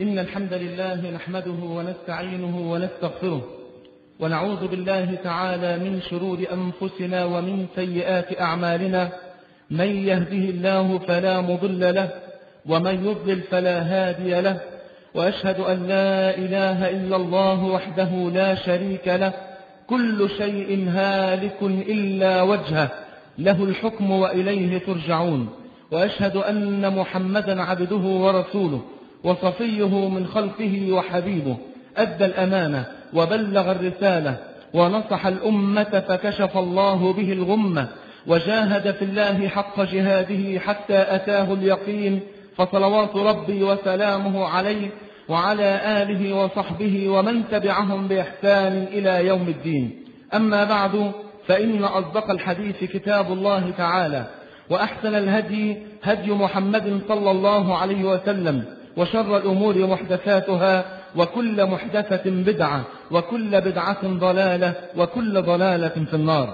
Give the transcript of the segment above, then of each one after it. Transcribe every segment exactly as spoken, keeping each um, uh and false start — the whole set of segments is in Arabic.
إن الحمد لله نحمده ونستعينه ونستغفره ونعوذ بالله تعالى من شرور أنفسنا ومن سيئات أعمالنا. من يهده الله فلا مضل له ومن يضلل فلا هادي له، وأشهد أن لا إله إلا الله وحده لا شريك له، كل شيء هالك إلا وجهه، له الحكم وإليه ترجعون. وأشهد أن محمدا عبده ورسوله وصفيه من خلقه وحبيبه، أدى الأمانة وبلغ الرسالة ونصح الأمة فكشف الله به الغمة، وجاهد في الله حق جهاده حتى أتاه اليقين، فصلوات ربي وسلامه عليه وعلى آله وصحبه ومن تبعهم بإحسان إلى يوم الدين. أما بعد، فإن أصدق الحديث كتاب الله تعالى، وأحسن الهدي هدي محمد صلى الله عليه وسلم، وشر الأمور محدثاتها، وكل محدثة بدعة، وكل بدعة ضلالة، وكل ضلالة في النار.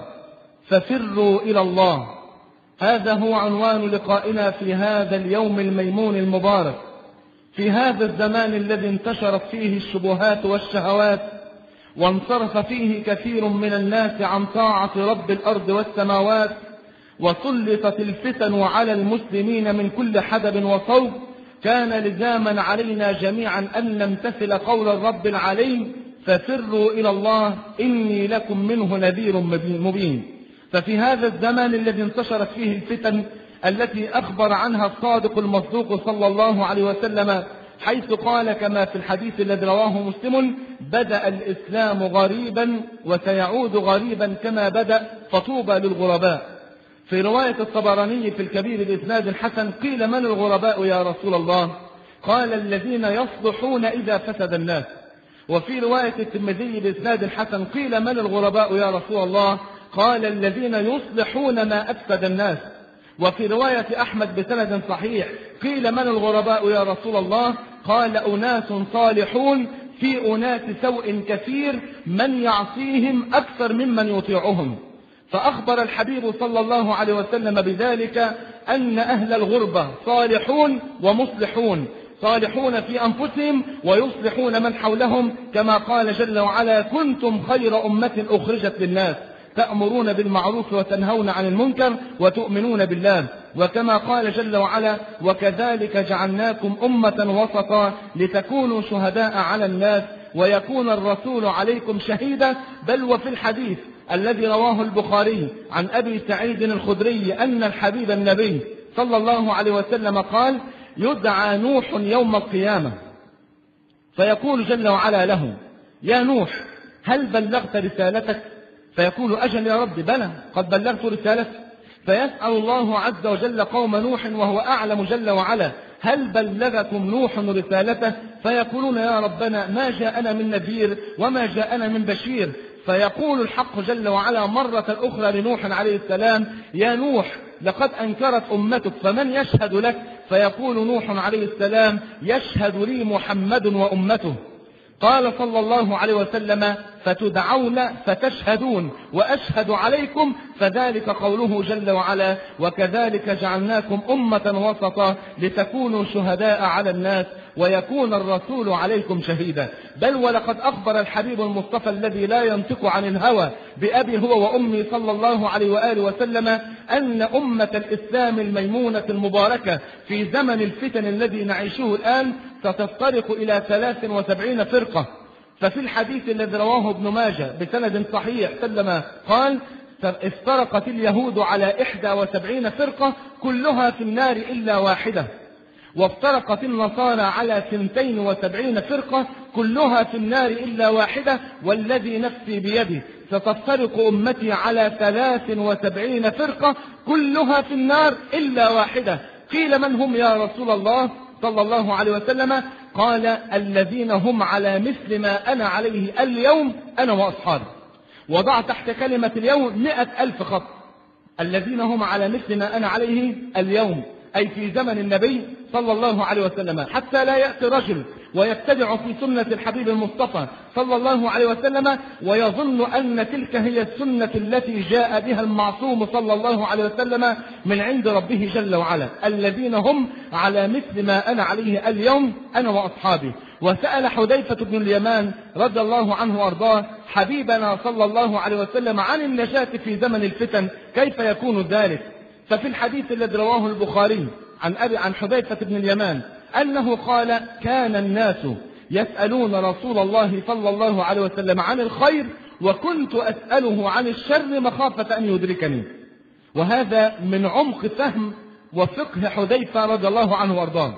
ففروا إلى الله، هذا هو عنوان لقائنا في هذا اليوم الميمون المبارك، في هذا الزمان الذي انتشرت فيه الشبهات والشهوات، وانصرف فيه كثير من الناس عن طاعة رب الأرض والسماوات، وسلطت الفتن على المسلمين من كل حدب وصوب. كان لزاما علينا جميعا أن نمتثل قول الرب العليم: ففروا إلى الله إني لكم منه نذير مبين. ففي هذا الزمان الذي انتشرت فيه الفتن التي أخبر عنها الصادق المصدوق صلى الله عليه وسلم، حيث قال كما في الحديث الذي رواه مسلم: بدأ الإسلام غريبا وسيعود غريبا كما بدأ، فطوبى للغرباء. في رواية الطبراني في الكبير بإسناد حسن: قيل من الغرباء يا رسول الله؟ قال: الذين يصلحون إذا فسد الناس. وفي رواية الترمذي بإسناد حسن: قيل من الغرباء يا رسول الله؟ قال: الذين يصلحون ما أفسد الناس. وفي رواية أحمد بسند صحيح: قيل من الغرباء يا رسول الله؟ قال: أناس صالحون في أناس سوء كثير، من يعصيهم أكثر ممن يطيعهم. فأخبر الحبيب صلى الله عليه وسلم بذلك أن أهل الغربة صالحون ومصلحون، صالحون في أنفسهم ويصلحون من حولهم، كما قال جل وعلا: كنتم خير أمة أخرجت للناس تأمرون بالمعروف وتنهون عن المنكر وتؤمنون بالله. وكما قال جل وعلا: وكذلك جعلناكم أمة وسطا لتكونوا شهداء على الناس ويكون الرسول عليكم شهيدا. بل وفي الحديث الذي رواه البخاري عن أبي سعيد الخدري أن الحبيب النبي صلى الله عليه وسلم قال: يدعى نوح يوم القيامة فيقول جل وعلا له: يا نوح هل بلغت رسالتك؟ فيقول: أجل يا رب، بلى قد بلغت رسالتك. فيسأل الله عز وجل قوم نوح وهو أعلم جل وعلا: هل بلغكم نوح رسالته؟ فيقولون: يا ربنا ما جاءنا من نذير وما جاءنا من بشير. فيقول الحق جل وعلا مرة أخرى لنوح عليه السلام: يا نوح لقد أنكرت أمتك فمن يشهد لك؟ فيقول نوح عليه السلام: يشهد لي محمد وأمته. قال صلى الله عليه وسلم: فتدعون فتشهدون وأشهد عليكم، فذلك قوله جل وعلا: وكذلك جعلناكم أمة وسطا لتكونوا شهداء على الناس ويكون الرسول عليكم شهيدا. بل ولقد أخبر الحبيب المصطفى الذي لا ينطق عن الهوى بأبي هو وأمي صلى الله عليه وآله وسلم أن أمة الإسلام الميمونة المباركة في زمن الفتن الذي نعيشه الآن ستفترق إلى ثلاث وسبعين فرقة. ففي الحديث الذي رواه ابن ماجه بسند صحيح سلم قال: افترقت اليهود على إحدى وسبعين فرقة كلها في النار إلا واحدة، وافترقت النصارى على ثنتين وسبعين فرقة كلها في النار إلا واحدة، والذي نفسي بيده ستفترق أمتي على ثلاث وسبعين فرقة كلها في النار إلا واحدة. قيل: من هم يا رسول الله صلى الله عليه وسلم؟ قال: الذين هم على مثل ما أنا عليه اليوم أنا وأصحابي. وضع تحت كلمة اليوم مئة ألف خط. الذين هم على مثل ما أنا عليه اليوم، أي في زمن النبي صلى الله عليه وسلم، حتى لا يأتي رجل ويبتدع في سنة الحبيب المصطفى صلى الله عليه وسلم، ويظن أن تلك هي السنة التي جاء بها المعصوم صلى الله عليه وسلم من عند ربه جل وعلا، الذين هم على مثل ما أنا عليه اليوم أنا وأصحابي. وسأل حذيفة بن اليمان رضي الله عنه وارضاه حبيبنا صلى الله عليه وسلم عن النجاة في زمن الفتن، كيف يكون ذلك؟ ففي الحديث الذي رواه البخاري عن أبي عن حذيفة بن اليمان أنه قال: كان الناس يسألون رسول الله صلى الله عليه وسلم عن الخير، وكنت أسأله عن الشر مخافة أن يدركني. وهذا من عمق فهم وفقه حذيفة رضي الله عنه وارضاه،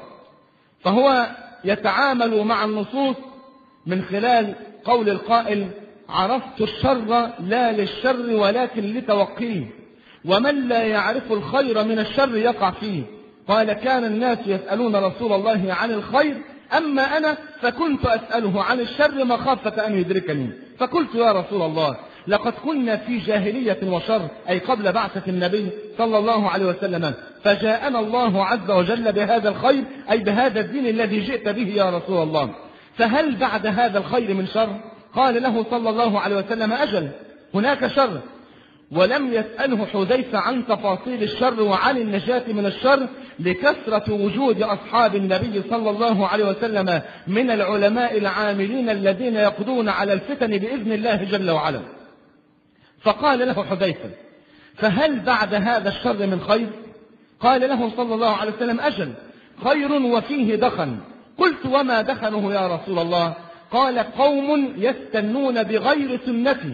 فهو يتعامل مع النصوص من خلال قول القائل: عرفت الشر لا للشر ولكن لتوقيه، ومن لا يعرف الخير من الشر يقع فيه. قال: كان الناس يسألون رسول الله عن الخير، أما أنا فكنت أسأله عن الشر مخافة أن يدركني. فقلت: يا رسول الله، لقد كنا في جاهلية وشر، أي قبل بعثة النبي صلى الله عليه وسلم، فجاءنا الله عز وجل بهذا الخير، أي بهذا الدين الذي جئت به يا رسول الله، فهل بعد هذا الخير من شر؟ قال له صلى الله عليه وسلم: أجل، هناك شر. ولم يسأله حذيفة عن تفاصيل الشر وعن النجاة من الشر لكثرة وجود أصحاب النبي صلى الله عليه وسلم من العلماء العاملين الذين يقضون على الفتن بإذن الله جل وعلا. فقال له حذيفة: فهل بعد هذا الشر من خير؟ قال له صلى الله عليه وسلم: أجل، خير وفيه دخن. قلت: وما دخنه يا رسول الله؟ قال: قوم يستنون بغير سنتي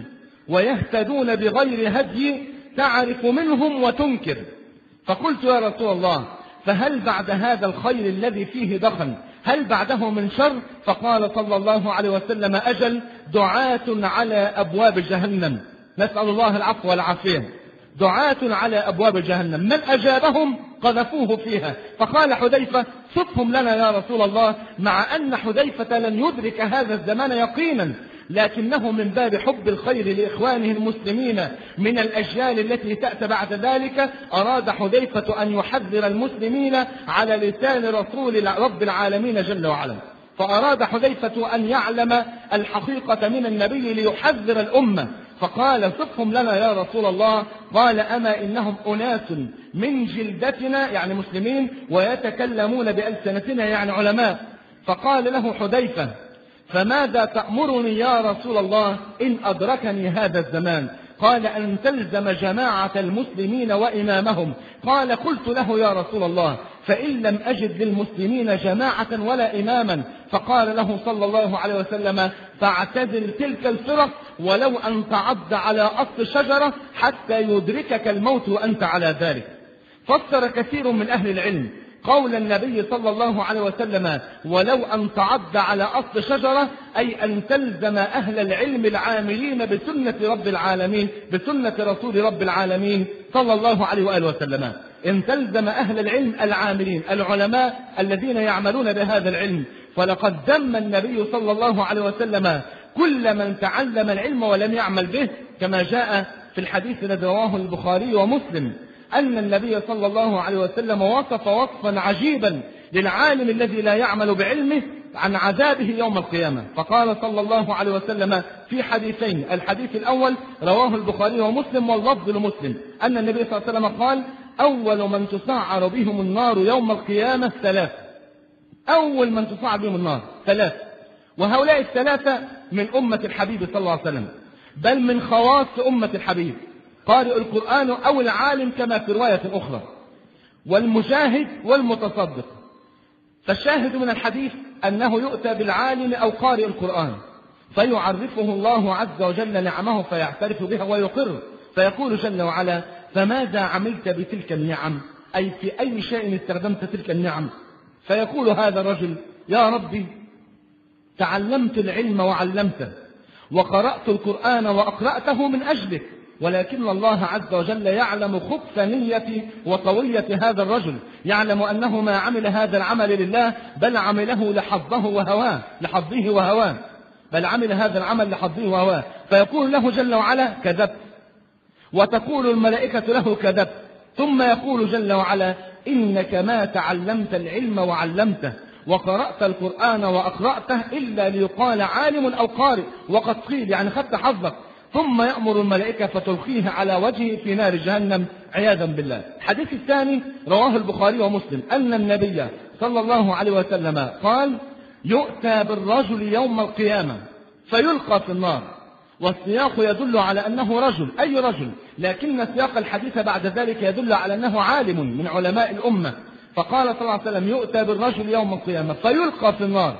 ويهتدون بغير هدي، تعرف منهم وتنكر. فقلت: يا رسول الله، فهل بعد هذا الخير الذي فيه دخن هل بعده من شر؟ فقال صلى الله عليه وسلم: أجل، دعاة على أبواب جهنم، نسأل الله العفو والعافية، دعاة على أبواب جهنم، من أجابهم قذفوه فيها. فقال حذيفة: صفهم لنا يا رسول الله، مع أن حذيفة لن يدرك هذا الزمان يقينا، لكنه من باب حب الخير لإخوانه المسلمين من الأجيال التي تأتي بعد ذلك، أراد حذيفة أن يحذر المسلمين على لسان رسول رب العالمين جل وعلا. فأراد حذيفة أن يعلم الحقيقة من النبي ليحذر الأمة، فقال: صفهم لنا يا رسول الله. قال: أما إنهم أناس من جلدتنا، يعني مسلمين، ويتكلمون بألسنتنا، يعني علماء. فقال له حذيفة: فماذا تأمرني يا رسول الله إن أدركني هذا الزمان؟ قال: أن تلزم جماعة المسلمين وإمامهم. قال: قلت له: يا رسول الله، فإن لم أجد للمسلمين جماعة ولا إماما؟ فقال له صلى الله عليه وسلم: فاعتزل تلك الفرق ولو أن تعض على أصل شجرة حتى يدركك الموت وأنت على ذلك. فسر كثير من أهل العلم قول النبي صلى الله عليه وسلم: ولو أن تعض على أصل شجرة، أي أن تلزم أهل العلم العاملين بسنة رب العالمين، بسنة رسول رب العالمين صلى الله عليه وآله وسلم. إن تلزم أهل العلم العاملين العلماء الذين يعملون بهذا العلم. فلقد ذم النبي صلى الله عليه وسلم كل من تعلم العلم ولم يعمل به، كما جاء في الحديث الذي رواه البخاري ومسلم أن النبي صلى الله عليه وسلم وصف وصفا عجيبا للعالم الذي لا يعمل بعلمه عن عذابه يوم القيامة. فقال صلى الله عليه وسلم في حديثين: الحديث الأول رواه البخاري ومسلم واللفظ لمسلم، أن النبي صلى الله عليه وسلم قال: أول من تسعر بهم النار يوم القيامة ثلاث. أول من تسعر بهم النار ثلاث، وهؤلاء الثلاثة من أمة الحبيب صلى الله عليه وسلم، بل من خواص أمة الحبيب: قارئ القرآن أو العالم، كما في رواية أخرى، والمجاهد والمتصدق. فالشاهد من الحديث أنه يؤتى بالعالم أو قارئ القرآن فيعرفه الله عز وجل نعمه فيعترف بها ويقر، فيقول جل وعلا: فماذا عملت بتلك النعم؟ أي في أي شيء استخدمت تلك النعم؟ فيقول هذا الرجل: يا ربي، تعلمت العلم وعلمته، وقرأت القرآن وأقرأته من أجلك، ولكن الله عز وجل يعلم خبث نيتي وطوية هذا الرجل، يعلم أنه ما عمل هذا العمل لله، بل عمله لحظه وهواه لحظه وهواه بل عمل هذا العمل لحظه وهواه. فيقول له جل وعلا: كذبت. وتقول الملائكة له: كذبت. ثم يقول جل وعلا: إنك ما تعلمت العلم وعلمته، وقرأت القرآن وأقرأته إلا ليقال عالم أو قارئ، وقد قيل يعني خدت حظك، ثم يأمر الملائكة فتلقيه على وجهه في نار جهنم عياذا بالله. الحديث الثاني رواه البخاري ومسلم أن النبي صلى الله عليه وسلم قال: يؤتى بالرجل يوم القيامة فيلقى في النار، والسياق يدل على أنه رجل، أي رجل، لكن سياق الحديث بعد ذلك يدل على أنه عالم من علماء الأمة. فقال صلى الله عليه وسلم: يؤتى بالرجل يوم القيامة فيلقى في النار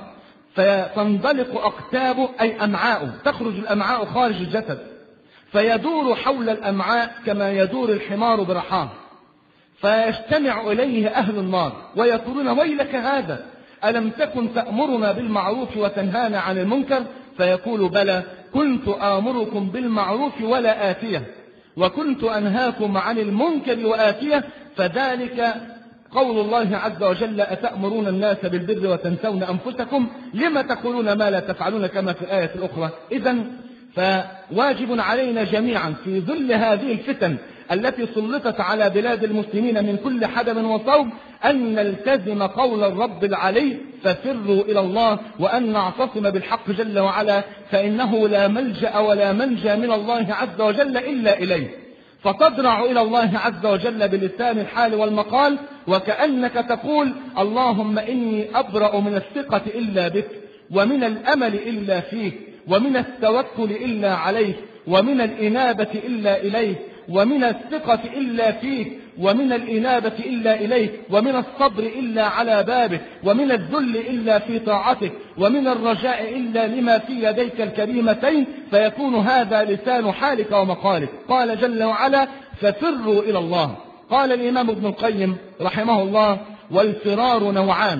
فتنطلق أقتابه أي أمعاؤه، تخرج الأمعاء خارج الجسد، فيدور حول الأمعاء كما يدور الحمار برحاه، فيجتمع إليه أهل النار ويقولون: ويلك هذا، ألم تكن تأمرنا بالمعروف وتنهانا عن المنكر؟ فيقول: بلى، كنت آمركم بالمعروف ولا آتيه، وكنت أنهاكم عن المنكر وآتيه، فذلك قول الله عز وجل: أتأمرون الناس بالبر وتنسون أنفسكم لما تقولون ما لا تفعلون، كما في الآية الأخرى. إذن فواجب علينا جميعا في ظل هذه الفتن التي سلطت على بلاد المسلمين من كل حدب وصوب أن نلتزم قول الرب العلي: ففروا إلى الله، وأن نعتصم بالحق جل وعلا، فإنه لا ملجأ ولا منجى من الله عز وجل إلا إليه. فتضرع إلى الله عز وجل بلسان الحال والمقال، وكأنك تقول: اللهم إني أبرأ من الثقة إلا بك، ومن الأمل إلا فيك، ومن التوكل إلا عليك، ومن الإنابة إلا إليك، ومن الثقة إلا فيك، ومن الإنابة إلا إليك، ومن الصبر إلا على بابك، ومن الذل إلا في طاعتك، ومن الرجاء إلا لما في يديك الكريمتين، فيكون هذا لسان حالك ومقالك. قال جل وعلا: ففروا إلى الله. قال الإمام ابن القيم رحمه الله: والفرار نوعان،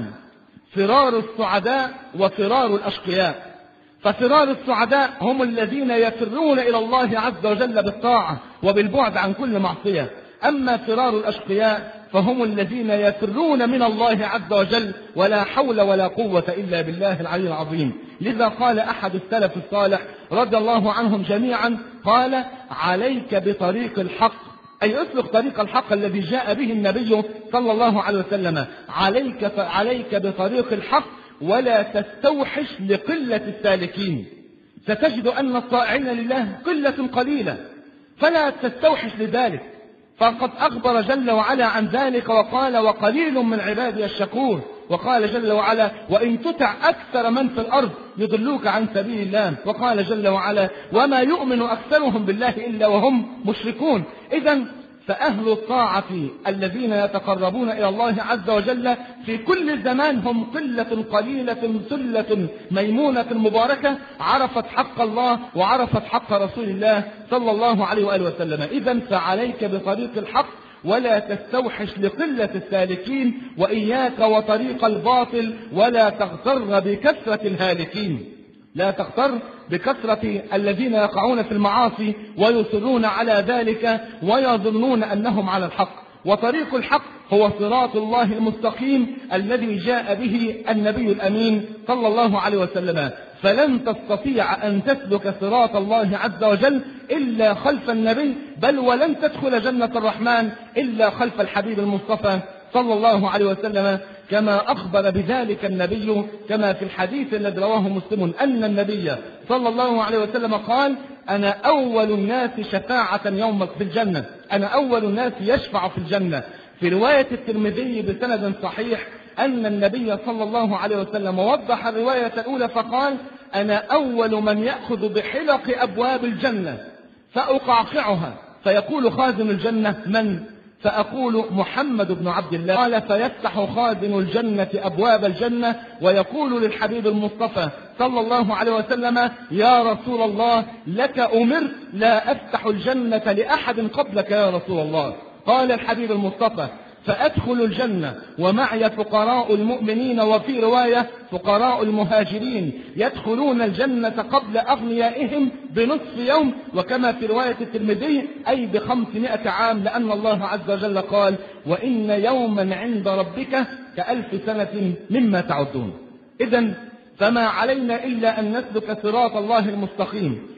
فرار السعداء وفرار الأشقياء. ففرار السعداء هم الذين يفرون إلى الله عز وجل بالطاعة وبالبعد عن كل معصية، أما فرار الأشقياء فهم الذين يفرون من الله عز وجل ولا حول ولا قوة إلا بالله العلي العظيم. لذا قال أحد السلف الصالح رضي الله عنهم جميعا، قال: عليك بطريق الحق، أي اسلك طريق الحق الذي جاء به النبي صلى الله عليه وسلم، عليك عليك بطريق الحق، ولا تستوحش لقلة السالكين. ستجد أن الطائعين لله قلة قليلة، فلا تستوحش لذلك، فقد أخبر جل وعلا عن ذلك وقال: وقليل من عبادي الشكور. وقال جل وعلا: وإن تطع أكثر من في الأرض يضلوك عن سبيل الله. وقال جل وعلا: وما يؤمن أكثرهم بالله إلا وهم مشركون. إذن فأهل الطاعة الذين يتقربون إلى الله عز وجل في كل زمان هم قلة قليلة ثلة ميمونة مباركة، عرفت حق الله وعرفت حق رسول الله صلى الله عليه وآله وسلم. إذن فعليك بطريق الحق، ولا تستوحش لقلة السالكين، وإياك وطريق الباطل، ولا تغتر بكثرة الهالكين. لا تغتر بكثرة الذين يقعون في المعاصي ويصرون على ذلك ويظنون أنهم على الحق. وطريق الحق هو صراط الله المستقيم الذي جاء به النبي الأمين صلى الله عليه وسلم. فلن تستطيع أن تسلك صراط الله عز وجل إلا خلف النبي، بل ولن تدخل جنة الرحمن إلا خلف الحبيب المصطفى صلى الله عليه وسلم، كما أخبر بذلك النبي كما في الحديث الذي رواه مسلم أن النبي صلى الله عليه وسلم قال: أنا أول الناس شفاعة يوم في الجنة، أنا أول الناس يشفع في الجنة. في رواية الترمذي بسند صحيح أن النبي صلى الله عليه وسلم وضح الرواية الأولى فقال: أنا أول من يأخذ بحلق أبواب الجنة فأقعقعها، فيقول خازن الجنة: من؟ فأقول: محمد بن عبد الله. قال: فيفتح خازن الجنة أبواب الجنة ويقول للحبيب المصطفى صلى الله عليه وسلم: يا رسول الله، لك أمرت لا أفتح الجنة لأحد قبلك يا رسول الله. قال الحبيب المصطفى: فأدخل الجنة ومعي فقراء المؤمنين، وفي رواية فقراء المهاجرين يدخلون الجنة قبل أغنيائهم بنصف يوم، وكما في رواية الترمذي أي بخمسمائة عام، لأن الله عز وجل قال: وإن يوما عند ربك كألف سنة مما تعدون. إذن فما علينا إلا أن نسلك صراط الله المستقيم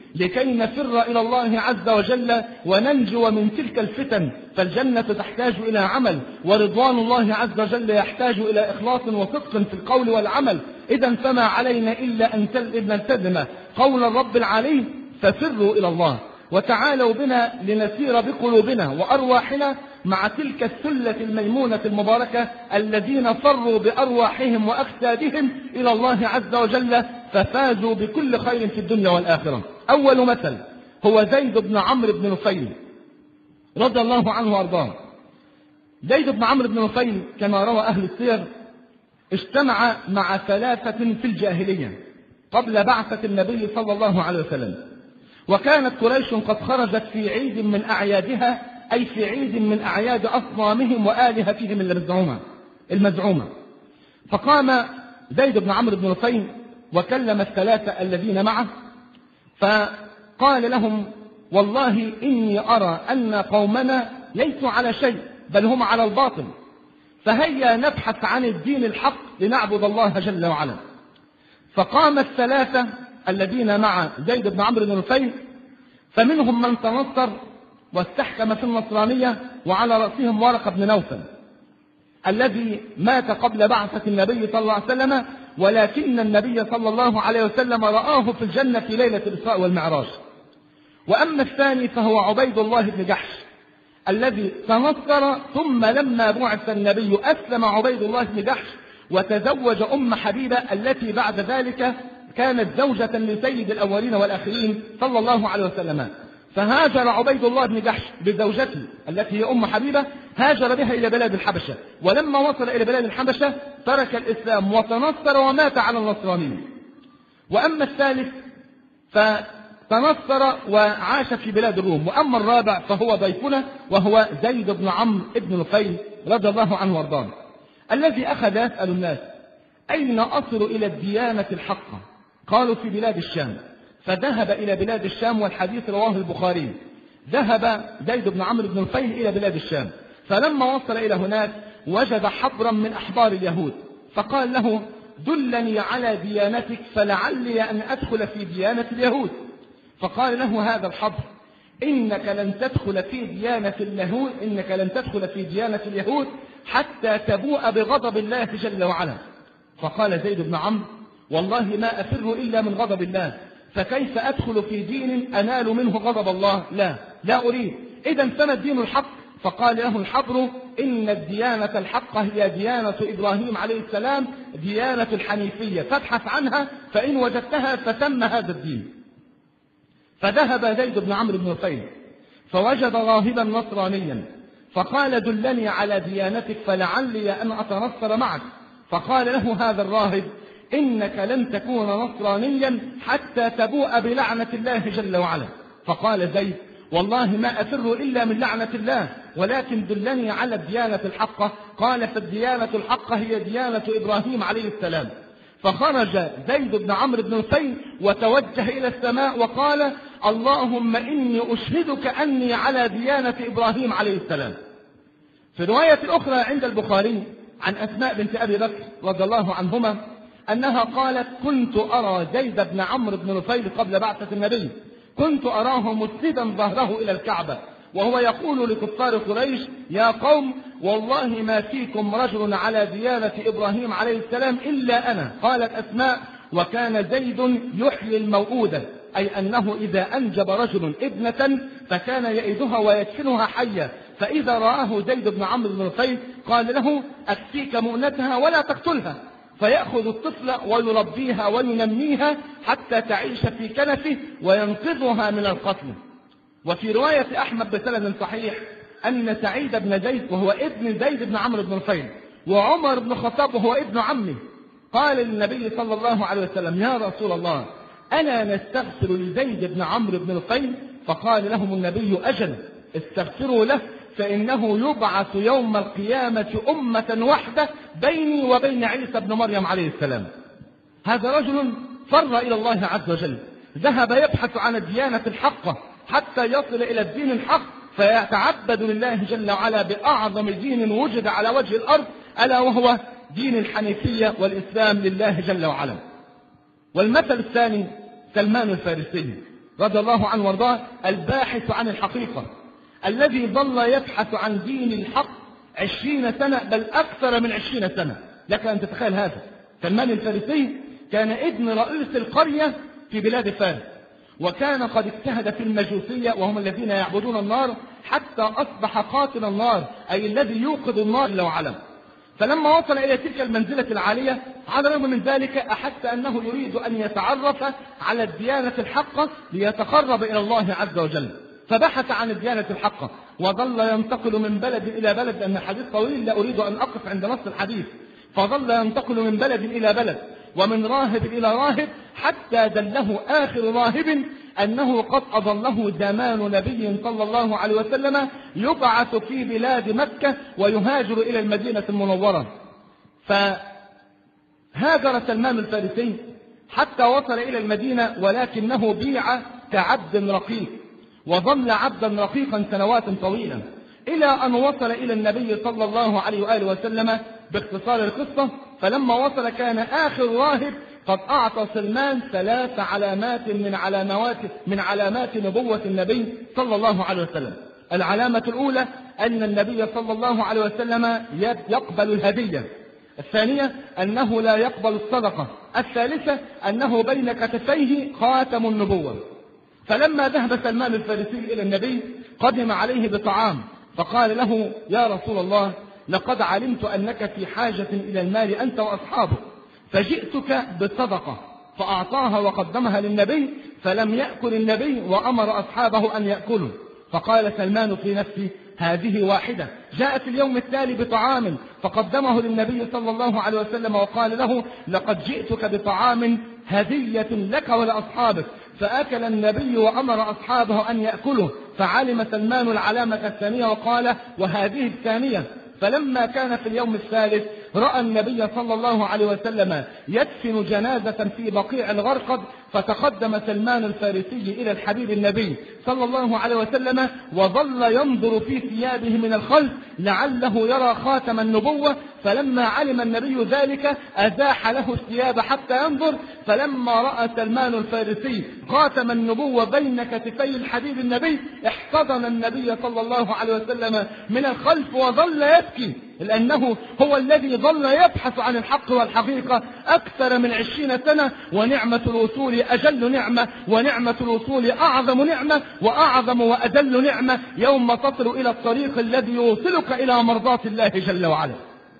لكي نفر إلى الله عز وجل وننجو من تلك الفتن. فالجنة تحتاج إلى عمل، ورضوان الله عز وجل يحتاج إلى إخلاص وصدق في القول والعمل. إذا فما علينا إلا أن نلتزم قول الرب العلي: ففروا إلى الله. وتعالوا بنا لنسير بقلوبنا وأرواحنا مع تلك السلة الميمونة المباركة الذين فروا بأرواحهم وأجسادهم إلى الله عز وجل ففازوا بكل خير في الدنيا والآخرة. أول مثل هو زيد بن عمرو بن نفيل رضي الله عنه وأرضاه. زيد بن عمرو بن نفيل كما روى أهل السير اجتمع مع ثلاثة في الجاهلية قبل بعثة النبي صلى الله عليه وسلم، وكانت قريش قد خرجت في عيد من أعيادها، أي في عيد من أعياد أصنامهم وآلهتهم المزعومة. فقام زيد بن عمرو بن نفيل وكلم الثلاثة الذين معه فقال لهم: والله إني أرى أن قومنا ليسوا على شيء بل هم على الباطل، فهيا نبحث عن الدين الحق لنعبد الله جل وعلا. فقام الثلاثة الذين مع زيد بن عمرو بن نفيل، فمنهم من تنصر واستحكم في النصرانية، وعلى رأسهم ورقة بن نوفل الذي مات قبل بعثة النبي صلى الله عليه وسلم، ولكن النبي صلى الله عليه وسلم رآه في الجنة في ليلة الإسراء والمعراج. وأما الثاني فهو عبيد الله بن جحش الذي تنصر، ثم لما بعث النبي أسلم عبيد الله بن جحش وتزوج أم حبيبة التي بعد ذلك كانت زوجة لسيد الأولين والآخرين صلى الله عليه وسلم. فهاجر عبيد الله بن جحش بزوجته التي هي أم حبيبة، هاجر بها إلى بلاد الحبشة، ولما وصل إلى بلاد الحبشة ترك الإسلام وتنصر ومات على النصرانية. وأما الثالث فتنصر وعاش في بلاد الروم. وأما الرابع فهو ضيفنا وهو زيد بن عمرو بن نفيل رضي الله عنه وارضاه، الذي أخذ يسأل الناس: أين أصل إلى الديانة الحقة؟ قالوا: في بلاد الشام. فذهب إلى بلاد الشام، والحديث رواه البخاري. ذهب زيد بن عمرو بن نفيل إلى بلاد الشام، فلما وصل إلى هناك وجد حبرا من أحبار اليهود، فقال له: دلني على ديانتك فلعلي أن أدخل في ديانة اليهود. فقال له هذا الحبر: إنك لن تدخل في ديانة اليهود إنك لن تدخل في ديانة اليهود حتى تبوء بغضب الله جل وعلا. فقال زيد بن عمرو: والله ما أفر إلا من غضب الله، فكيف أدخل في دين أنال منه غضب الله؟ لا لا أريد. إذا فما الدين الحق؟ فقال له الحبر: إن الديانة الحق هي ديانة إبراهيم عليه السلام، ديانة الحنيفية، فابحث عنها فإن وجدتها فتم هذا الدين. فذهب زيد بن عمرو بن نفيل فوجد راهبا نصرانيا، فقال: دلني على ديانتك فلعلي أن أتنصر معك. فقال له هذا الراهب: إنك لن تكون نصرانيا حتى تبوء بلعنة الله جل وعلا. فقال زيد: والله ما أفر إلا من لعنة الله، ولكن دلني على الديانة الحقة. قال: فالديانة الحقة هي ديانة إبراهيم عليه السلام. فخرج زيد بن عمرو بن نفيل وتوجه إلى السماء وقال: اللهم إني أشهدك أني على ديانة إبراهيم عليه السلام. في رواية أخرى عند البخاري عن أسماء بنت أبي بكر رضي الله عنهما أنها قالت: كنت أرى زيد بن عمرو بن نفيل قبل بعثة النبي، كنت أراه مسندا ظهره إلى الكعبة وهو يقول لكفار قريش: يا قوم والله ما فيكم رجل على ديانة إبراهيم عليه السلام إلا أنا. قالت أسماء: وكان زيد يحيي الموؤودة، أي أنه إذا أنجب رجل ابنة فكان يئدها ويدفنها حية، فإذا رآه زيد بن عمرو بن نفيل قال له: أكفيك مؤنتها ولا تقتلها، فيأخذ الطفل ويربيها وينميها حتى تعيش في كنفه وينقذها من القتل. وفي رواية أحمد بسند صحيح أن سعيد بن زيد وهو ابن زيد بن عمرو بن نفيل وعمر بن الخطاب وهو ابن عمه قال للنبي صلى الله عليه وسلم: يا رسول الله ألا نستغفر لزيد بن عمرو بن نفيل؟ فقال لهم النبي: أجل، استغفروا له، فإنه يبعث يوم القيامة أمة واحدة بيني وبين عيسى بن مريم عليه السلام. هذا رجل فر إلى الله عز وجل، ذهب يبحث عن الديانة الحقة حتى يصل إلى الدين الحق، فيتعبد لله جل وعلا بأعظم دين وجد على وجه الأرض، ألا وهو دين الحنيفية والإسلام لله جل وعلا. والمثل الثاني سلمان الفارسي رضي الله عنه وارضاه الباحث عن الحقيقة الذي ظل يبحث عن دين الحق عشرين سنة بل أكثر من عشرين سنة. لك أن تتخيل هذا. سلمان الفارسي كان ابن رئيس القرية في بلاد فارس، وكان قد اجتهد في المجوسية وهم الذين يعبدون النار حتى أصبح قاتل النار، أي الذي يوقد النار لو علم. فلما وصل إلى تلك المنزلة العالية على الرغم من ذلك أحس أنه يريد أن يتعرف على الديانة الحقة ليتقرب إلى الله عز وجل، فبحث عن الديانة الحقة وظل ينتقل من بلد إلى بلد، لأن الحديث طويل لا أريد أن أقف عند نص الحديث. فظل ينتقل من بلد إلى بلد ومن راهب إلى راهب حتى دله آخر راهب أنه قد أضله زمان نبي صلى الله عليه وسلم يبعث في بلاد مكة ويهاجر إلى المدينة المنورة. فهاجر سلمان الفارسي حتى وصل إلى المدينة، ولكنه بيع كعبد رقيق، وظل عبدا رقيقا سنوات طويلة إلى أن وصل إلى النبي صلى الله عليه وآله وسلم. باختصار القصة، فلما وصل كان آخر راهب قد أعطى سلمان ثلاث علامات من علامات من علامات نبوة النبي صلى الله عليه وسلم. العلامة الأولى أن النبي صلى الله عليه وسلم يقبل الهدية. الثانية أنه لا يقبل الصدقة. الثالثة أنه بين كتفيه خاتم النبوة. فلما ذهب سلمان الفارسي إلى النبي قدم عليه بطعام، فقال له: يا رسول الله، لقد علمت أنك في حاجة إلى المال أنت وأصحابك، فجئتك بصدقة. فأعطاها وقدمها للنبي، فلم يأكل النبي وأمر أصحابه أن يأكلوا. فقال سلمان في نفسه: هذه واحدة. جاء في اليوم التالي بطعام فقدمه للنبي صلى الله عليه وسلم وقال له: لقد جئتك بطعام هدية لك ولأصحابك. فأكل النبي وأمر أصحابه أن يأكلوا. فعلم سلمان العلامة الثانية وقال: وهذه الثانية. فلما كان في اليوم الثالث رأى النبي صلى الله عليه وسلم يدفن جنازة في بقيع الغرقد، فتقدم سلمان الفارسي إلى الحبيب النبي صلى الله عليه وسلم وظل ينظر في ثيابه من الخلف لعله يرى خاتم النبوة. فلما علم النبي ذلك أزاح له الثياب حتى ينظر. فلما رأى سلمان الفارسي خاتم النبوة بين كتفي الحبيب النبي احتضن النبي صلى الله عليه وسلم من الخلف وظل يبكي، لأنه هو الذي ظل يبحث عن الحق والحقيقة أكثر من عشرين سنة. ونعمة الوصول أجل نعمة، ونعمة الوصول أعظم نعمة، وأعظم وأجل نعمة يوم تصل إلى الطريق الذي يوصلك إلى مرضاة الله جل وعلا.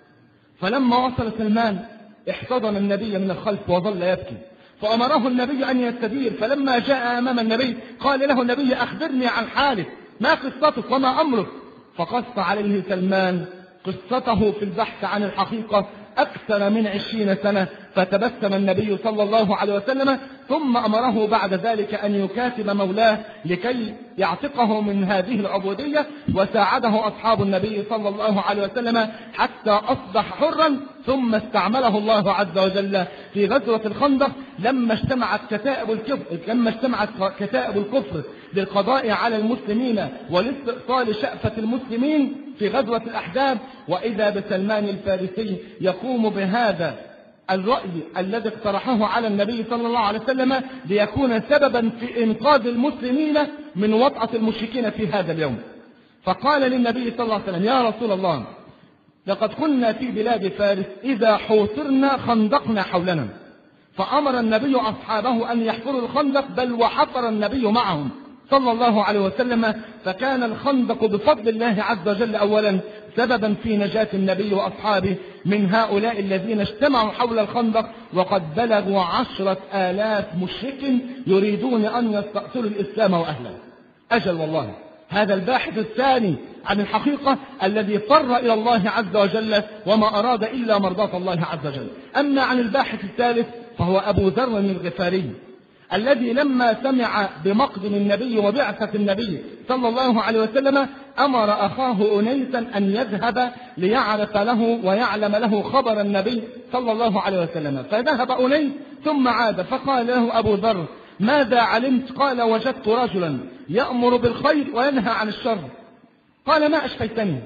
فلما وصل سلمان احتضن النبي من الخلف وظل يبكي، فأمره النبي أن يستدير. فلما جاء أمام النبي قال له النبي: أخبرني عن حالك، ما قصتك وما أمرك؟ فقص عليه سلمان قصته في البحث عن الحقيقة أكثر من عشرين سنة. فتبسم النبي صلى الله عليه وسلم، ثم أمره بعد ذلك أن يكاتب مولاه لكي يعتقه من هذه العبودية. وساعده أصحاب النبي صلى الله عليه وسلم حتى أصبح حرا. ثم استعمله الله عز وجل في غزوة الخندق لما اجتمعت كتائب الكفر لما اجتمعت كتائب الكفر للقضاء على المسلمين ولاستئصال شأفة المسلمين في غزوة الأحزاب. وإذا بسلمان الفارسي يقوم بهذا الرأي الذي اقترحه على النبي صلى الله عليه وسلم ليكون سببا في إنقاذ المسلمين من وطأة المشركين في هذا اليوم. فقال للنبي صلى الله عليه وسلم: يا رسول الله، لقد كنا في بلاد فارس إذا حوصرنا خندقنا حولنا. فأمر النبي أصحابه أن يحفروا الخندق، بل وحفر النبي معهم صلى الله عليه وسلم. فكان الخندق بفضل الله عز وجل أولا سببا في نجاة النبي وأصحابه من هؤلاء الذين اجتمعوا حول الخندق، وقد بلغوا عشرة آلاف مشرك يريدون أن يستأصلوا الإسلام وأهله. أجل والله، هذا الباحث الثاني عن الحقيقة الذي فر إلى الله عز وجل وما أراد إلا مرضاة الله عز وجل. أما عن الباحث الثالث فهو أبو ذر الغفاري، الذي لما سمع بمقدم النبي وبعثة النبي صلى الله عليه وسلم أمر أخاه أنيسا أن يذهب ليعرف له ويعلم له خبر النبي صلى الله عليه وسلم. فذهب أنيس ثم عاد فقال له أبو ذر: ماذا علمت؟ قال: وجدت رجلا يأمر بالخير وينهى عن الشر. قال: ما أشفيتني؟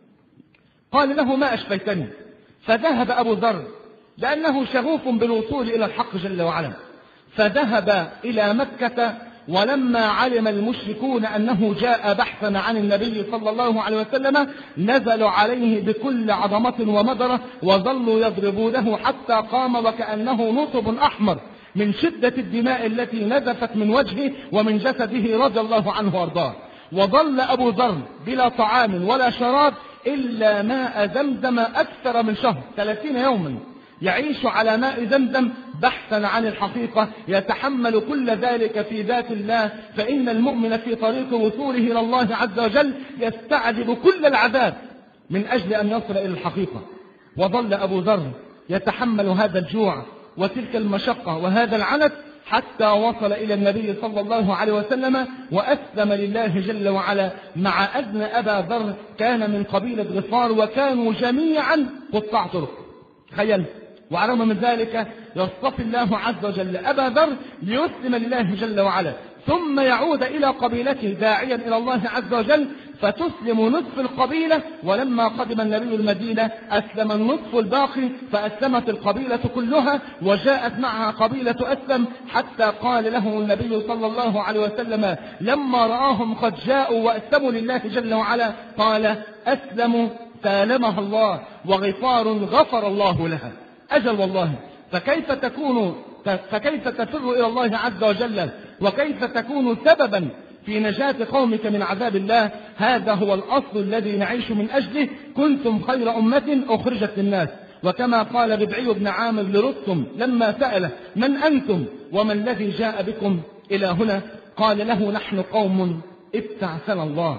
قال له: ما أشفيتني. فذهب أبو ذر لأنه شغوف بالوصول إلى الحق جل وعلا، فذهب إلى مكة ولما علم المشركون أنه جاء بحثا عن النبي صلى الله عليه وسلم نزلوا عليه بكل عظمة ومدرة وظلوا يضربونه حتى قام وكأنه نصب أحمر من شدة الدماء التي نزفت من وجهه ومن جسده رضي الله عنه وارضاه. وظل أبو ذر بلا طعام ولا شراب إلا ماء زمزم أكثر من شهر، ثلاثين يوما يعيش على ماء زمزم بحثا عن الحقيقة، يتحمل كل ذلك في ذات الله، فإن المؤمن في طريق وصوله إلى الله عز وجل يستعجب كل العذاب من أجل أن يصل إلى الحقيقة. وظل أبو ذر يتحمل هذا الجوع وتلك المشقة وهذا العنت حتى وصل إلى النبي صلى الله عليه وسلم وأسلم لله جل وعلا، مع أن أبا ذر كان من قبيلة غفار وكانوا جميعا قطاع طرق. تخيل، وعلى من ذلك يصطفي الله عز وجل أبا ذر ليسلم لله جل وعلا، ثم يعود إلى قبيلته داعيا إلى الله عز وجل فتسلم نصف القبيلة. ولما قدم النبي المدينة أسلم النصف الباقي، فأسلمت القبيلة كلها وجاءت معها قبيلة أسلم، حتى قال له النبي صلى الله عليه وسلم لما رآهم قد جاءوا وأسلموا لله جل وعلا قال أسلموا سالمها الله وغفار غفر الله لها. أجل والله، فكيف تكون فكيف تفر إلى الله عز وجل وكيف تكون سببا في نجاة قومك من عذاب الله؟ هذا هو الأصل الذي نعيش من أجله. كنتم خير أمة أخرجت للناس، وكما قال ربعي بن عامر لرستم لما سأله من أنتم وما الذي جاء بكم إلى هنا؟ قال له نحن قوم ابتعثنا الله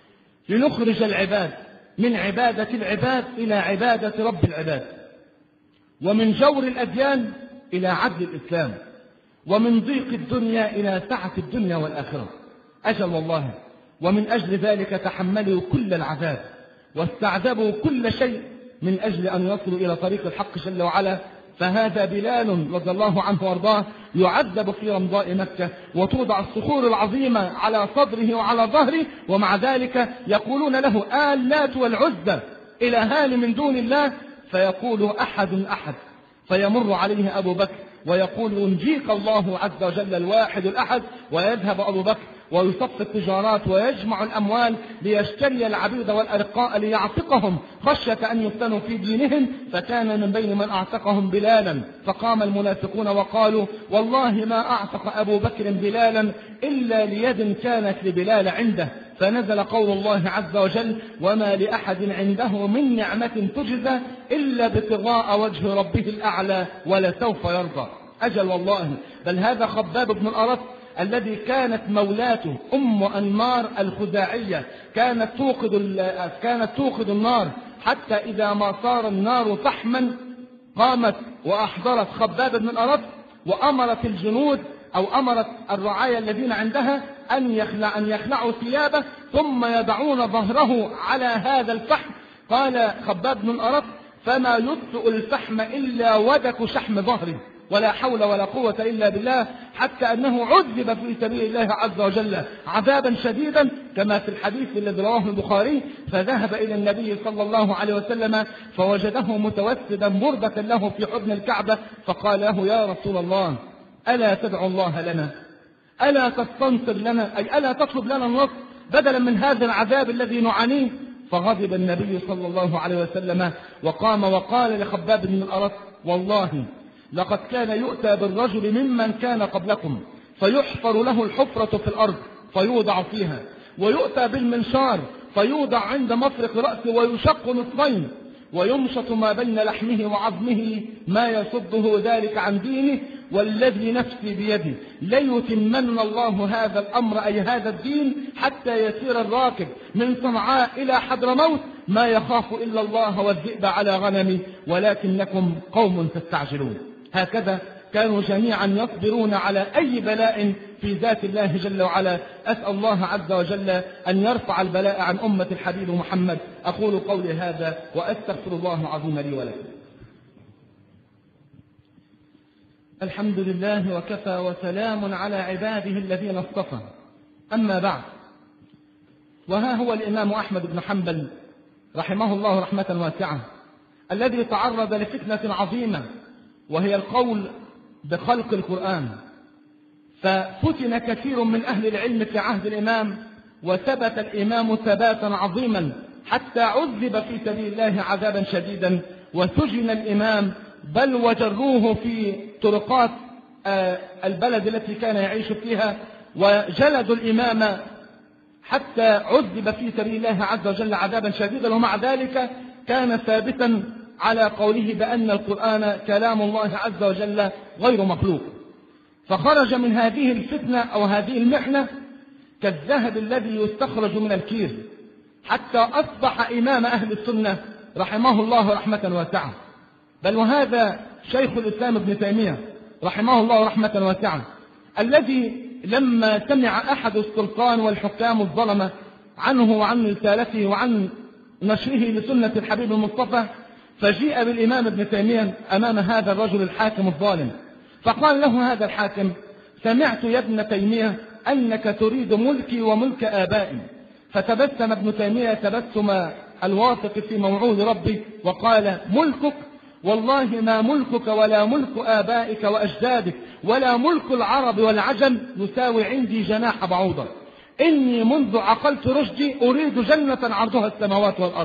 لنخرج العباد من عبادة العباد إلى عبادة رب العباد، ومن جور الأديان إلى عدل الإسلام، ومن ضيق الدنيا إلى سعة الدنيا والآخرة. أجل والله، ومن أجل ذلك تحملوا كل العذاب واستعذبوا كل شيء من أجل أن يصلوا إلى طريق الحق جل وعلا. فهذا بلال رضي الله عنه وارضاه يعذب في رمضاء مكة، وتوضع الصخور العظيمة على صدره وعلى ظهره، ومع ذلك يقولون له آلات والعزى إلهان من دون الله، فيقول أحد أحد، فيمر عليه أبو بكر ويقول ينجيك الله عز وجل الواحد الأحد، ويذهب أبو بكر ويصف التجارات ويجمع الأموال ليشتري العبيد والأرقاء ليعتقهم خشية أن يفتنوا في دينهم، فكان من بين من أعتقهم بلالا. فقام المنافقون وقالوا والله ما أعتق أبو بكر بلالا إلا ليد كانت لبلال عنده، فنزل قول الله عز وجل وما لأحد عنده من نعمة تجزى إلا ابتغاء وجه ربه الأعلى ولسوف يرضى. أجل والله، بل هذا خباب بن الأرط الذي كانت مولاته أم أنمار الخزاعية كانت توقد كانت توقد النار، حتى إذا ما صار النار فحما قامت وأحضرت خباب بن الأرط وأمرت الجنود أو أمرت الرعايا الذين عندها أن يخلع أن يخلعوا ثيابه ثم يضعون ظهره على هذا الفحم. قال خباب بن الأرط فما يطفئ الفحم إلا ودك شحم ظهره، ولا حول ولا قوة إلا بالله، حتى أنه عذب في سبيل الله عز وجل عذابا شديدا كما في الحديث الذي رواه البخاري. فذهب إلى النبي صلى الله عليه وسلم فوجده متوسدا بردة له في حضن الكعبة، فقال له يا رسول الله ألا تدعو الله لنا، ألا تستنصر لنا، أي ألا تطلب لنا النصر بدلا من هذا العذاب الذي نعانيه؟ فغضب النبي صلى الله عليه وسلم وقام وقال لخباب بن الأرط والله لقد كان يؤتى بالرجل ممن كان قبلكم فيحفر له الحفرة في الأرض فيوضع فيها، ويؤتى بالمنشار فيوضع عند مفرق رأسه ويشق نصفين ويمشط ما بين لحمه وعظمه ما يصده ذلك عن دينه، والذي نفسي بيده ليتمن الله هذا الأمر أي هذا الدين حتى يسير الراكب من صنعاء إلى حضرموت ما يخاف إلا الله والذئب على غنمه ولكنكم قوم تستعجلون. هكذا كانوا جميعا يصبرون على أي بلاء في ذات الله جل وعلا. أسأل الله عز وجل أن يرفع البلاء عن أمة الحبيب محمد. أقول قولي هذا وأستغفر الله العظيم لي ولكم. الحمد لله وكفى وسلام على عباده الذين اصطفى، أما بعد، وها هو الإمام أحمد بن حنبل رحمه الله رحمة واسعة الذي تعرض لفتنة عظيمة وهي القول بخلق القرآن، ففتن كثير من أهل العلم في عهد الإمام، وثبت الإمام ثباتا عظيما حتى عذب في سبيل الله عذابا شديدا، وسجن الإمام، بل وجروه في طرقات البلد التي كان يعيش فيها، وجلدوا الإمام حتى عذب في سبيل الله عز وجل عذابا شديدا. ومع ذلك كان ثابتا على قوله بأن القرآن كلام الله عز وجل غير مخلوق. فخرج من هذه الفتنة أو هذه المحنة كالذهب الذي يستخرج من الكير، حتى أصبح إمام أهل السنة رحمه الله رحمة واسعة. بل وهذا شيخ الإسلام ابن تيمية رحمه الله رحمة واسعة، الذي لما سمع أحد السلطان والحكام الظلمة عنه وعن رسالته وعن نشره لسنة الحبيب المصطفى، فجيء بالإمام ابن تيمية أمام هذا الرجل الحاكم الظالم، فقال له هذا الحاكم: سمعت يا ابن تيمية أنك تريد ملكي وملك آبائي. فتبسم ابن تيمية تبسم الواثق في موعود ربي وقال: ملكك؟ والله ما ملكك ولا ملك آبائك وأجدادك ولا ملك العرب والعجم يساوي عندي جناح بعوضة. إني منذ عقلت رشدي أريد جنة عرضها السماوات والأرض.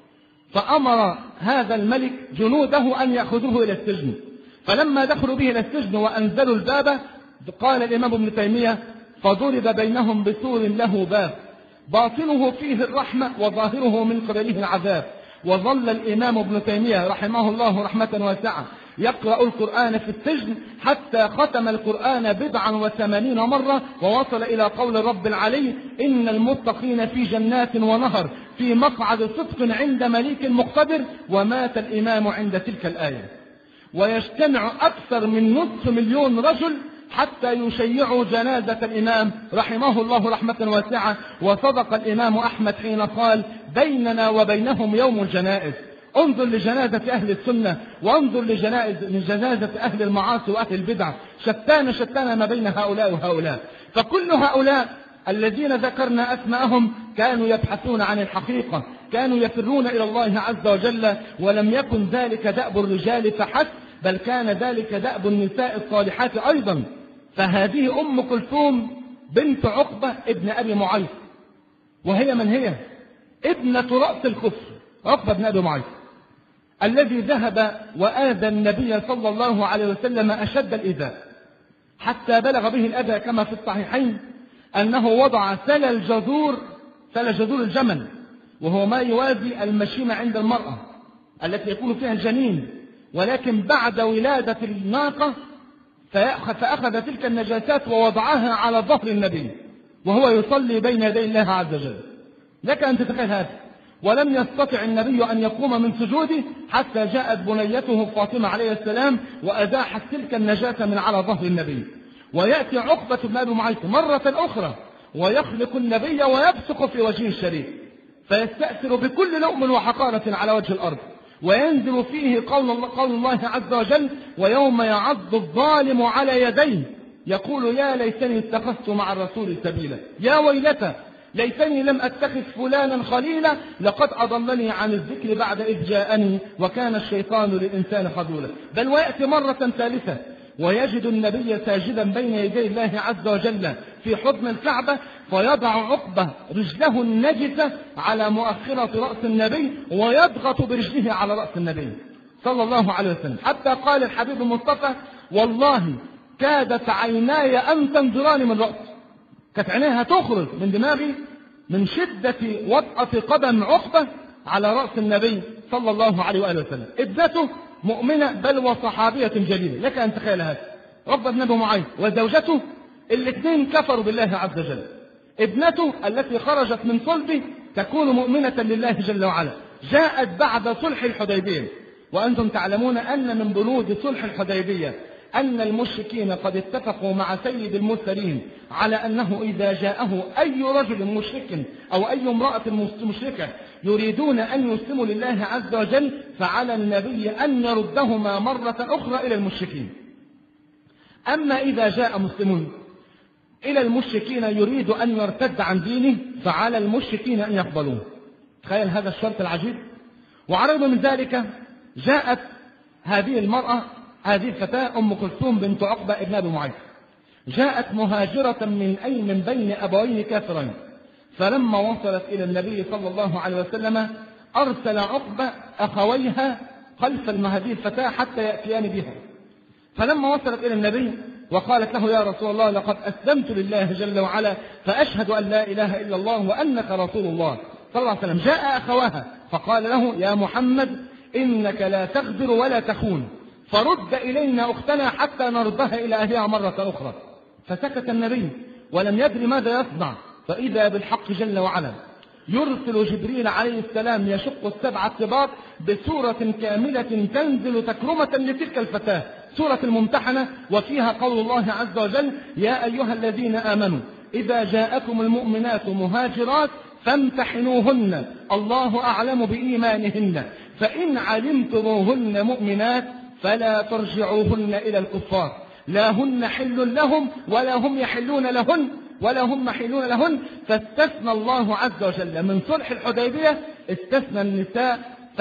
فأمر هذا الملك جنوده أن يأخذوه إلى السجن. فلما دخلوا به إلى السجن وأنزلوا الباب، قال الإمام ابن تيمية: فضرب بينهم بسور له باب باطنه فيه الرحمة وظاهره من قبله العذاب. وظل الإمام ابن تيمية رحمه الله رحمة واسعة يقرأ القرآن في السجن حتى ختم القرآن بضعا وثمانين مرة، ووصل إلى قول رب العلي: إن المتقين في جنات ونهر في مقعد صدق عند مليك مقتدر. ومات الإمام عند تلك الآية. ويجتمع أكثر من نصف مليون رجل حتى يشيعوا جنازة الإمام رحمه الله رحمة واسعة. وصدق الإمام أحمد حين قال: بيننا وبينهم يوم الجنائز. انظر لجنازة أهل السنة وانظر لجنازة أهل المعاصي وأهل البدع، شتان شتان ما بين هؤلاء وهؤلاء. فكل هؤلاء الذين ذكرنا أسماءهم كانوا يبحثون عن الحقيقة، كانوا يفرون إلى الله عز وجل، ولم يكن ذلك دأب الرجال فحسب، بل كان ذلك دأب النساء الصالحات أيضا. فهذه أم كلثوم بنت عقبة ابن أبي معيط، وهي من هي؟ ابنة رأس الكفر عقبة بن أبي معيط، الذي ذهب وآذى النبي صلى الله عليه وسلم أشد الإيذاء، حتى بلغ به الأذى كما في الصحيحين أنه وضع سل الجذور سل جذور الجمل، وهو ما يوازي المشيمة عند المرأة التي يكون فيها الجنين، ولكن بعد ولادة الناقة فأخذ تلك النجاسات ووضعها على ظهر النبي وهو يصلي بين يدي الله عز وجل. لك أن تتخيل هذا. ولم يستطع النبي أن يقوم من سجوده حتى جاءت بنيته فاطمة عليه السلام وأزاحت تلك النجاسة من على ظهر النبي. ويأتي عقبة بن أبي معيط مرة أخرى ويخلق النبي ويبصق في وجهه الشريف، فيستأثر بكل لؤم وحقارة على وجه الأرض، وينزل فيه قول الله, قول الله عز وجل: ويوم يعض الظالم على يديه يقول يا ليتني اتخذت مع الرسول سبيلا، يا ويلتى ليتني لم أتخذ فلانا خليلا لقد أضلني عن الذكر بعد إذ جاءني وكان الشيطان للإنسان خذولا. بل ويأتي مرة ثالثة ويجد النبي ساجدا بين يدي الله عز وجل في حضن الكعبة، فيضع عقبة رجله النجسة على مؤخرة رأس النبي ويضغط برجله على رأس النبي صلى الله عليه وسلم، حتى قال الحبيب المصطفى: والله كادت عيناي أن تنظران من رأسي. كانت عينيها تخرج من دماغي من شدة وطأة قدم عقبة على رأس النبي صلى الله عليه وآله وسلم. ابنته مؤمنة بل وصحابية جليلة، لك أن تخيل هذا. عقبة بن أبي معيط وزوجته الاثنين كفروا بالله عز وجل. ابنته التي خرجت من صلبه تكون مؤمنة لله جل وعلا، جاءت بعد صلح الحديبية. وأنتم تعلمون أن من بنود صلح الحديبية أن المشركين قد اتفقوا مع سيد المرسلين على أنه إذا جاءه أي رجل مشرك أو أي امرأة مشركة يريدون أن يسلموا لله عز وجل فعلى النبي أن يردهما مرة أخرى إلى المشركين. أما إذا جاء مسلم إلى المشركين يريد أن يرتد عن دينه فعلى المشركين أن يقبلوه. تخيل هذا الشرط العجيب. وعرض من ذلك جاءت هذه المرأة هذه الفتاة أم كلثوم بنت عقبة ابن أبي معيط، جاءت مهاجرة من أي من بين أبوين كافرين، فلما وصلت إلى النبي صلى الله عليه وسلم أرسل عقبة أخويها خلف هذه الفتاة حتى يأتيان بها. فلما وصلت إلى النبي وقالت له: يا رسول الله، لقد أسلمت لله جل وعلا، فأشهد أن لا إله إلا الله وأنك رسول الله صلى الله عليه وسلم. جاء أخواها فقال له: يا محمد، إنك لا تغدر ولا تخون، فرد إلينا أختنا حتى نردها إلى أهلها مرة أخرى. فسكت النبي ولم يدري ماذا يصنع، فإذا بالحق جل وعلا يرسل جبريل عليه السلام يشق السبع الطباق بسورة كاملة تنزل تكرمة لتلك الفتاة، سورة الممتحنة، وفيها قول الله عز وجل: يا أيها الذين آمنوا إذا جاءكم المؤمنات مهاجرات فامتحنوهن الله أعلم بإيمانهن فإن علمتموهن مؤمنات فلا ترجعوهن إلى الكفار، لا هن حل لهم ولا هم يحلون لهن ولا هم يحلون لهن. فاستثنى الله عز وجل من صلح الحديبية، استثنى النساء،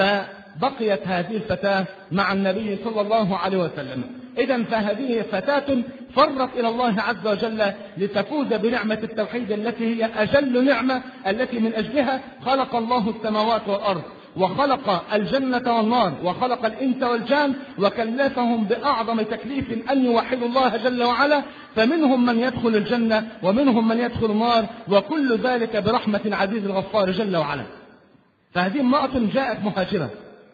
فبقيت هذه الفتاة مع النبي صلى الله عليه وسلم. إذن فهذه فتاة فرت إلى الله عز وجل لتفوز بنعمة التوحيد التي هي أجل نعمة، التي من أجلها خلق الله السماوات والأرض، وخلق الجنة والنار، وخلق الإنس والجان، وكلفهم بأعظم تكليف أن يوحدوا الله جل وعلا، فمنهم من يدخل الجنة ومنهم من يدخل النار، وكل ذلك برحمة العزيز الغفار جل وعلا. فهذه امرأة جاءت مهاجرة،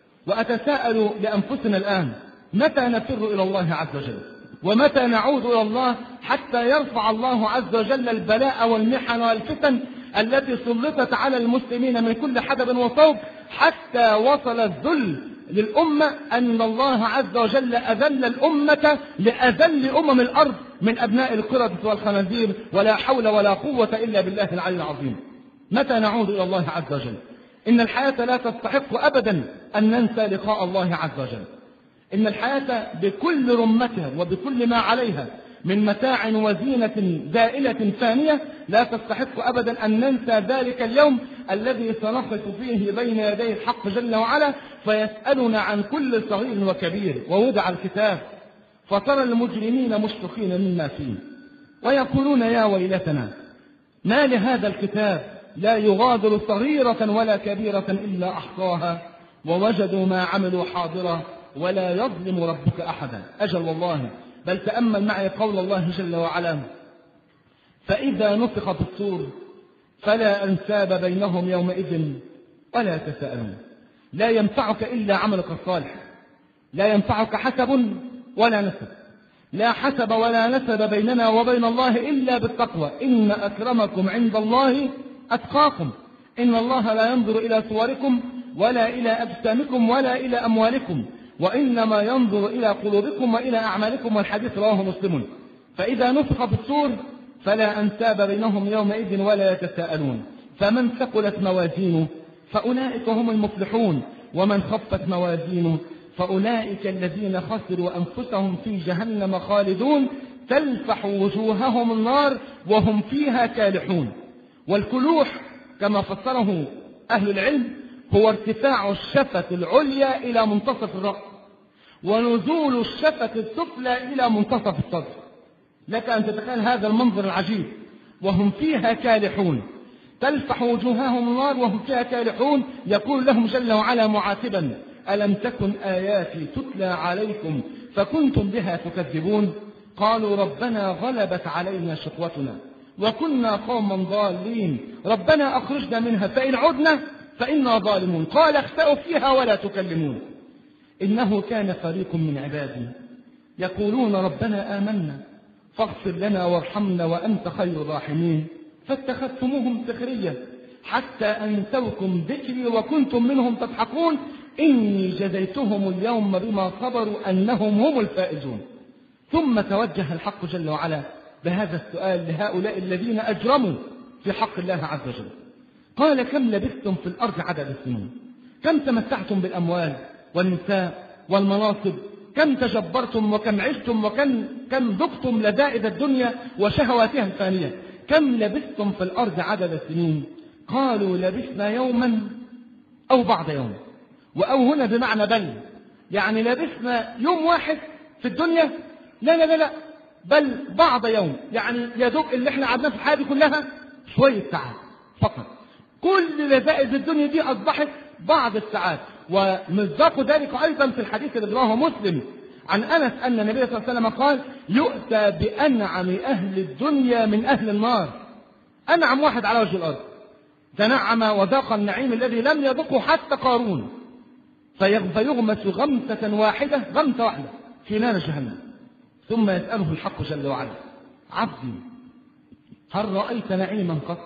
وأتساءل لأنفسنا الآن: متى نفر إلى الله عز وجل؟ ومتى نعود إلى الله حتى يرفع الله عز وجل البلاء والمحن والفتن التي سلطت على المسلمين من كل حدب وصوب، حتى وصل الذل للأمة أن الله عز وجل أذل الأمة لأذل أمم الأرض من أبناء القردة والخنازير، ولا حول ولا قوة إلا بالله العلي العظيم. متى نعود إلى الله عز وجل؟ إن الحياة لا تستحق أبدا أن ننسى لقاء الله عز وجل. إن الحياة بكل رمتها وبكل ما عليها من متاع وزينة زائلة فانية لا تستحق أبدا أن ننسى ذلك اليوم الذي سنقف فيه بين يدي الحق جل وعلا فيسألنا عن كل صغير وكبير. ووضع الكتاب فترى المجرمين مشفقين مما فيه ويقولون: يا ويلتنا ما لهذا الكتاب لا يغادر صغيرة ولا كبيرة إلا أحصاها ووجدوا ما عملوا حاضرا ولا يظلم ربك أحدا. أجل والله، بل تأمل معي قول الله جل وعلا: فإذا نفخ في الصور فلا أنساب بينهم يومئذ ولا يتساءلون. لا ينفعك إلا عملك الصالح، لا ينفعك حسب ولا نسب، لا حسب ولا نسب بيننا وبين الله إلا بالتقوى. إن أكرمكم عند الله أتقاكم. إن الله لا ينظر إلى صوركم ولا إلى أجسامكم ولا إلى أموالكم، وإنما ينظر إلى قلوبكم وإلى أعمالكم. والحديث رواه مسلم. فإذا نفخ في الصور فلا أنساب بينهم يومئذ ولا يتساءلون. فمن ثقلت موازينه فأولئك هم المفلحون، ومن خفت موازينه فأولئك الذين خسروا أنفسهم في جهنم خالدون تلفح وجوههم النار وهم فيها كالحون. والكلوح كما فسره أهل العلم هو ارتفاع الشفة العليا إلى منتصف الرأس ونزول الشفة السفلى إلى منتصف الصدر. لك أن تتخيل هذا المنظر العجيب. وهم فيها كالحون تلفح وجوههم النار وهم فيها كالحون. يقول لهم جل وعلا معاتبا: ألم تكن آياتي تتلى عليكم فكنتم بها تكذبون؟ قالوا ربنا غلبت علينا شقوتنا وكنا قوما ضالين ربنا أخرجنا منها فإن عدنا فإنا ظالمون. قال اخسأوا فيها ولا تكلمون. إنه كان فريق من عبادي يقولون ربنا آمنا فاغفر لنا وارحمنا وأنت خير الراحمين فاتخذتموهم سخريا حتى أنسوكم ذكري وكنتم منهم تضحكون إني جزيتهم اليوم بما صبروا أنهم هم الفائزون. ثم توجه الحق جل وعلا بهذا السؤال لهؤلاء الذين أجرموا في حق الله عز وجل. قال: كم لبثتم في الأرض عدد السنين؟ كم تمتعتم بالأموال والنساء والمناصب؟ كم تجبرتم وكم عشتم وكم كم ذقتم لذائذ الدنيا وشهواتها الفانية؟ كم لبثتم في الأرض عدد السنين؟ قالوا لبثنا يوما أو بعض يوم. وأو هنا بمعنى بل، يعني لبثنا يوم واحد في الدنيا؟ لا لا لا لا، بل بعض يوم، يعني يدوب اللي احنا قعدناه في الحياة دي كلها شوية ساعات فقط. كل لذائذ الدنيا دي أصبحت بعض الساعات. ومصداق ذلك أيضا في الحديث الذي رواه مسلم عن أنس أن النبي صلى الله عليه وسلم قال: يؤتى بأنعم أهل الدنيا من أهل النار. أنعم واحد على وجه الأرض، تنعم وذاق النعيم الذي لم يذقه حتى قارون، فيغمس غمسة واحدة غمسة واحدة في نار جهنم، ثم يسأله الحق جل وعلا: عبدي هل رأيت نعيما قط؟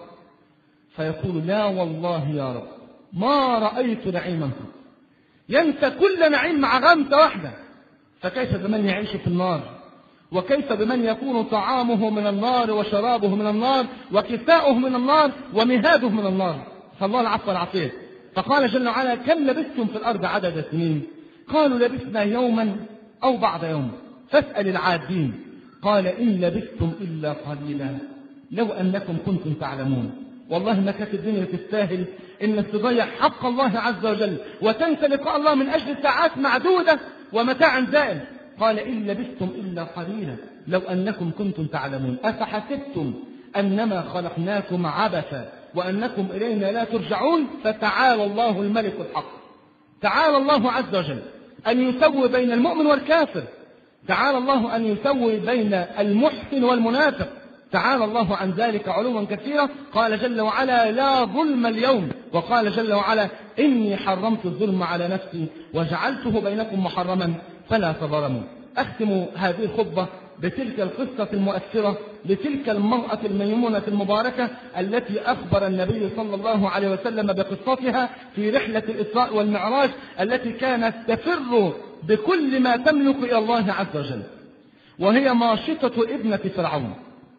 فيقول: لا والله يا رب ما رأيت نعيما قط. ينسى كل نعيم مع غمسة واحدة. فكيف بمن يعيش في النار؟ وكيف بمن يكون طعامه من النار وشرابه من النار وكساؤه من النار ومهاده من النار؟ فالله العفو والعافية. فقال جل وعلا: كم لبثتم في الأرض عدد سنين؟ قالوا: لبثنا يوما أو بعض يوم، فاسأل العادين. قال: إن لبثتم إلا قليلا لو أنكم كنتم تعلمون. والله ما كانت الدنيا تستاهل إنك تضيع حق الله عز وجل وتنسى لقاء الله من أجل ساعات معدودة ومتاع زائل. قال: إن لبثتم إلا قليلا لو أنكم كنتم تعلمون. أفحسبتم أنما خلقناكم عبثا وأنكم إلينا لا ترجعون؟ فتعالى الله الملك الحق. تعالى الله عز وجل أن يسوي بين المؤمن والكافر. تعالى الله أن يسوي بين المحسن والمنافق. تعالى الله عن ذلك علوا كثيرا. قال جل وعلا: لا ظلم اليوم. وقال جل وعلا: إني حرمت الظلم على نفسي وجعلته بينكم محرما فلا تظلموا. أختم هذه الخطبة بتلك القصة المؤثرة لتلك المرأة الميمونة المباركة التي أخبر النبي صلى الله عليه وسلم بقصتها في رحلة الإسراء والمعراج، التي كانت تفر بكل ما تملك إلى الله عز وجل، وهي ماشطة ابنة فرعون.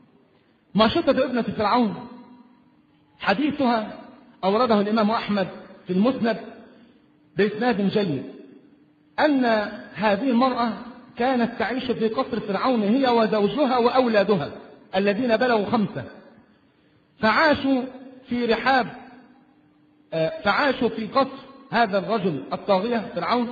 ماشطة ابنة فرعون حديثها أورده الإمام أحمد في المسند بإسناد جيد، أن هذه المرأة كانت تعيش في قصر فرعون هي وزوجها وأولادها الذين بلغوا خمسة، فعاشوا في رحاب فعاشوا في قصر هذا الرجل الطاغية فرعون.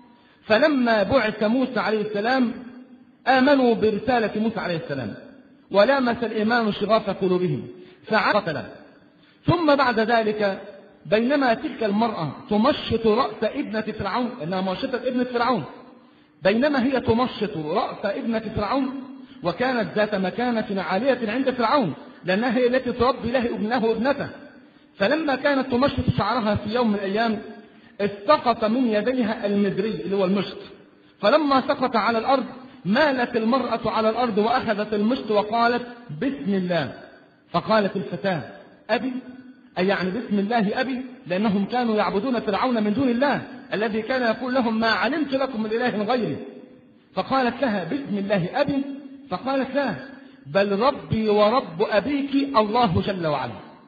فلما بعث موسى عليه السلام آمنوا برسالة موسى عليه السلام ولامس الإيمان شغاف قلوبهم فقتله. ثم بعد ذلك بينما تلك المرأة تمشط رأس ابنة فرعون، إنها ماشطة ابنة فرعون، بينما هي تمشط رأس ابنة فرعون وكانت ذات مكانة عالية عند فرعون لأنها هي التي تربي له ابنه وابنته، فلما كانت تمشط شعرها في يوم من الأيام اسقط من يديها المدري اللي هو المشط، فلما سقط على الأرض مالت المرأة على الأرض وأخذت المشط وقالت: بسم الله. فقالت الفتاة: أبي؟ أي يعني بسم الله أبي، لأنهم كانوا يعبدون فرعون من دون الله الذي كان يقول لهم: ما علمت لكم من إله غيري. فقالت لها: بسم الله أبي؟ فقالت: لا، بل ربي ورب أبيك الله جل وعلا.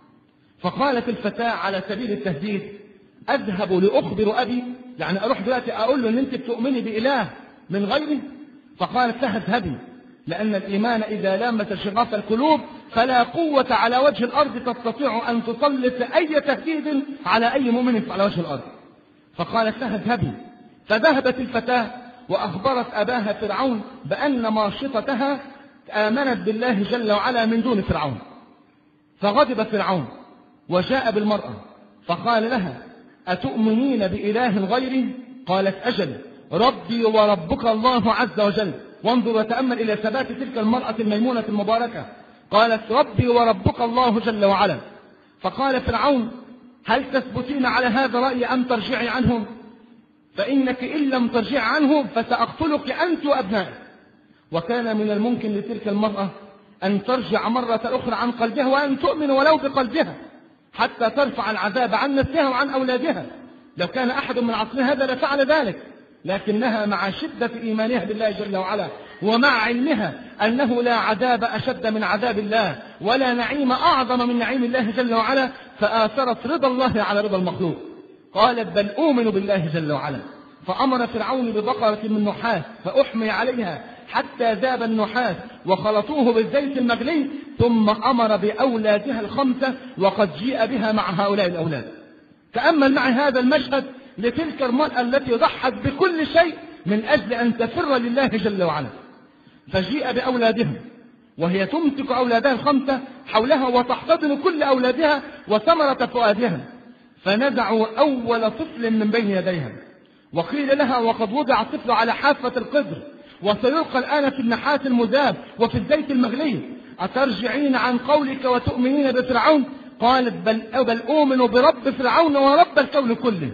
فقالت الفتاة على سبيل التهديد: أذهب لأخبر أبي، يعني أروح دلوقتي أقول له أن أنت بتؤمني بإله من غيري؟ فقالت لها: اذهبي، لأن الإيمان إذا لامس شغاف القلوب فلا قوة على وجه الأرض تستطيع أن تسلط أي تهديد على أي مؤمن على وجه الأرض. فقالت لها: اذهبي. فذهبت الفتاة وأخبرت أباها فرعون بأن ماشطتها آمنت بالله جل وعلا من دون فرعون. فغضب فرعون وجاء بالمرأة فقال لها: أتؤمنين بإله غيري؟ قالت: أجل، ربي وربك الله عز وجل. وانظر وتأمل إلى ثبات تلك المرأة الميمونة المباركة. قالت: ربي وربك الله جل وعلا. فقال فرعون: هل تثبتين على هذا الرأي أم ترجعي عنه؟ فإنك إن لم ترجع عنه فسأقتلك أنت وأبنائك. وكان من الممكن لتلك المرأة أن ترجع مرة أخرى عن قلبها وأن تؤمن ولو بقلبها حتى ترفع العذاب عن نفسها وعن أولادها. لو كان أحد من عصرها هذا لفعل ذلك، لكنها مع شدة إيمانها بالله جل وعلا ومع علمها أنه لا عذاب أشد من عذاب الله ولا نعيم أعظم من نعيم الله جل وعلا، فآثرت رضا الله على رضا المخلوق. قالت: بل أؤمن بالله جل وعلا. فأمر فرعون ببقرة من نحاس فأحمي عليها حتى ذاب النحاس وخلطوه بالزيت المغلي، ثم أمر بأولادها الخمسة وقد جيء بها مع هؤلاء الأولاد. تأمل معي هذا المشهد لتلك المرأة التي ضحت بكل شيء من أجل أن تفر لله جل وعلا. فجيء بأولادها وهي تمسك أولادها الخمسة حولها وتحتضن كل أولادها وثمرة فؤادها، فنزعوا أول طفل من بين يديها، وقيل لها وقد وضع الطفل على حافة القدر وسيلقى الآن في النحاس المذاب وفي الزيت المغلي، أترجعين عن قولك وتؤمنين بفرعون؟ قالت بل, بل أؤمن برب فرعون ورب الكون كله.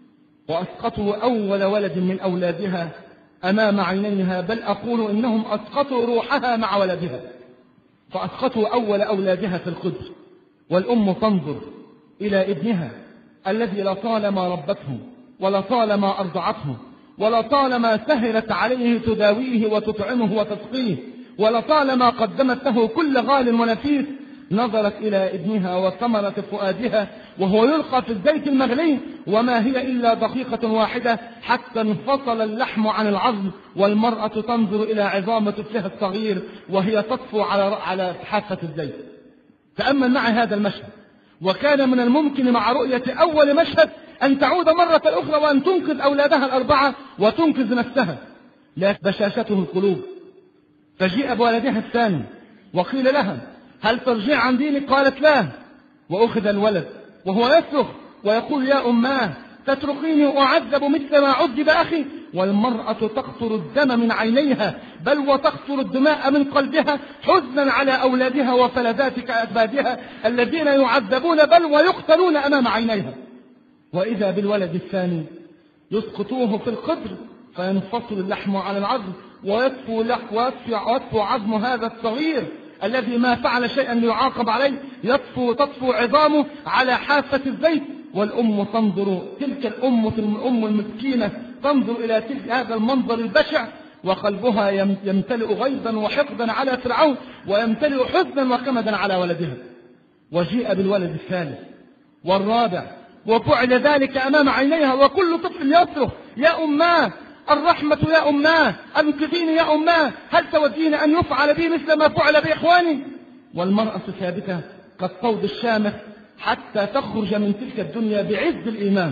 وأسقطوا أول ولد من أولادها أمام عينيها، بل أقول إنهم أسقطوا روحها مع ولدها، فأسقطوا أول أولادها في القدر، والأم تنظر إلى ابنها الذي لطالما ربته ولطالما أرضعته ولطالما سهلت عليه تداويه وتطعمه وتسقيه ولطالما قدمت له كل غال ونفيس، نظرت إلى ابنها وثمرة فؤادها وهو يلقى في الزيت المغلي، وما هي إلا دقيقة واحدة حتى انفصل اللحم عن العظم، والمرأة تنظر إلى عظام طفلها الصغير وهي تطفو على على حافة الزيت. تأمل معي هذا المشهد. وكان من الممكن مع رؤية أول مشهد أن تعود مرة أخرى وأن تنقذ أولادها الأربعة وتنقذ نفسها، لكن بشاشته القلوب. فجيء بولدها الثاني وقيل لها هل ترجع عن دينك؟ قالت لا، وأخذ الولد وهو يصرخ ويقول يا أماه تتركيني أعذب مثل ما عذب أخي؟ والمرأة تقطر الدم من عينيها بل وتقطر الدماء من قلبها حزنا على أولادها وفلذات كأكبادها الذين يعذبون بل ويقتلون أمام عينيها. وإذا بالولد الثاني يسقطوه في القدر فينفصل اللحم عن العظم ويطفو, ويطفو عظم هذا الصغير الذي ما فعل شيئا ليعاقب عليه، يطفو تطفو عظامه على حافة الزيت، والأم تنظر، تلك الأم الأم المسكينة تنظر إلى تلك هذا المنظر البشع، وقلبها يمتلئ غيظا وحقدا على فرعون ويمتلئ حزنا وكمدا على ولدها. وجيء بالولد الثالث والرابع وفعل ذلك أمام عينيها، وكل طفل يصرخ يا أماه الرحمة يا أماه أنقذيني يا أماه، هل تودين أن يفعل بي مثل ما فعل بإخواني؟ والمرأة ثابتة كالصوت الشامخ حتى تخرج من تلك الدنيا بعز الإيمان.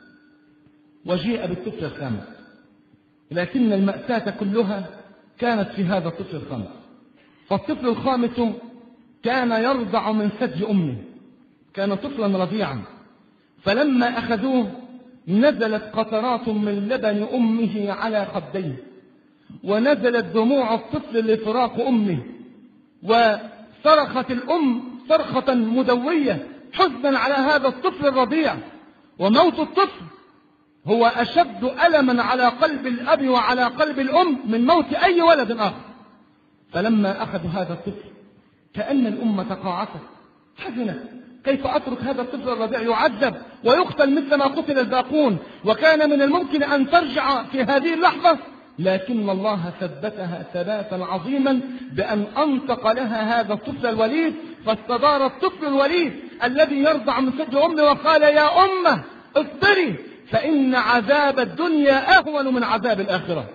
وجيء بالطفل الخامس، لكن المأساة كلها كانت في هذا الطفل الخامس. فالطفل الخامس كان يرضع من ثدي أمه، كان طفلا رضيعا، فلما أخذوه نزلت قطرات من لبن أمه على خديه، ونزلت دموع الطفل لفراق أمه، وصرخت الأم صرخة مدوية حزنا على هذا الطفل الرضيع. وموت الطفل هو أشد ألما على قلب الأب وعلى قلب الأم من موت أي ولد آخر. فلما أخذوا هذا الطفل كأن الأمة تقاعست حزنت، كيف أترك هذا الطفل الرضيع يعذب ويقتل مثل ما قتل الباقون؟ وكان من الممكن أن ترجع في هذه اللحظة، لكن الله ثبتها ثباتا عظيما بأن أنطق لها هذا الطفل الوليد، فاستدار الطفل الوليد الذي يرضع من ثدي أمه وقال يا أمه اصبري فإن عذاب الدنيا أهون من عذاب الآخرة.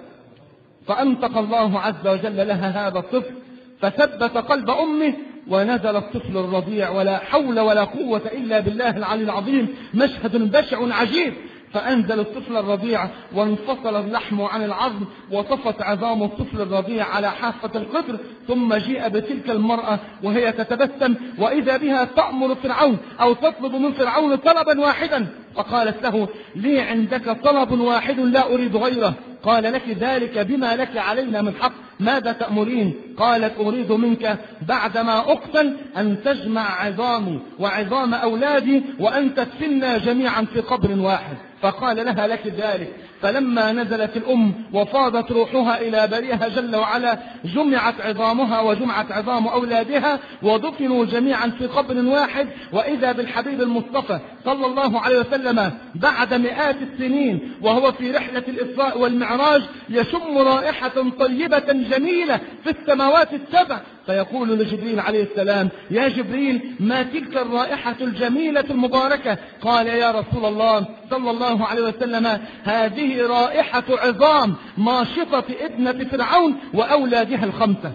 فأنطق الله عز وجل لها هذا الطفل فثبت قلب أمه، ونزل الطفل الرضيع ولا حول ولا قوة إلا بالله العلي العظيم. مشهد بشع عجيب. فأنزل الطفل الرضيع وانفصل اللحم عن العظم وطفت عظام الطفل الرضيع على حافة القدر. ثم جيء بتلك المرأة وهي تتبسم، وإذا بها تأمر فرعون أو تطلب من فرعون طلبا واحدا، فقالت له لي عندك طلب واحد لا أريد غيره. قال لك ذلك بما لك علينا من حق، ماذا تأمرين؟ قالت أريد منك بعدما أقتل أن تجمع عظامي وعظام أولادي وأن تدفننا جميعا في قبر واحد. فقال لها لك ذلك. فلما نزلت الأم وفاضت روحها إلى بريها جل وعلا جمعت عظامها وجمعت عظام أولادها ودفنوا جميعا في قبر واحد. وإذا بالحبيب المصطفى صلى الله عليه وسلم بعد مئات السنين وهو في رحلة الإسراء والمعراج يشم رائحة طيبة جميلة في السماوات السبع، فيقول لجبريل عليه السلام يا جبريل ما تلك الرائحة الجميلة المباركة؟ قال يا رسول الله صلى الله عليه وسلم هذه رائحة عظام ماشطة ابنة فرعون وأولادها الخمسة.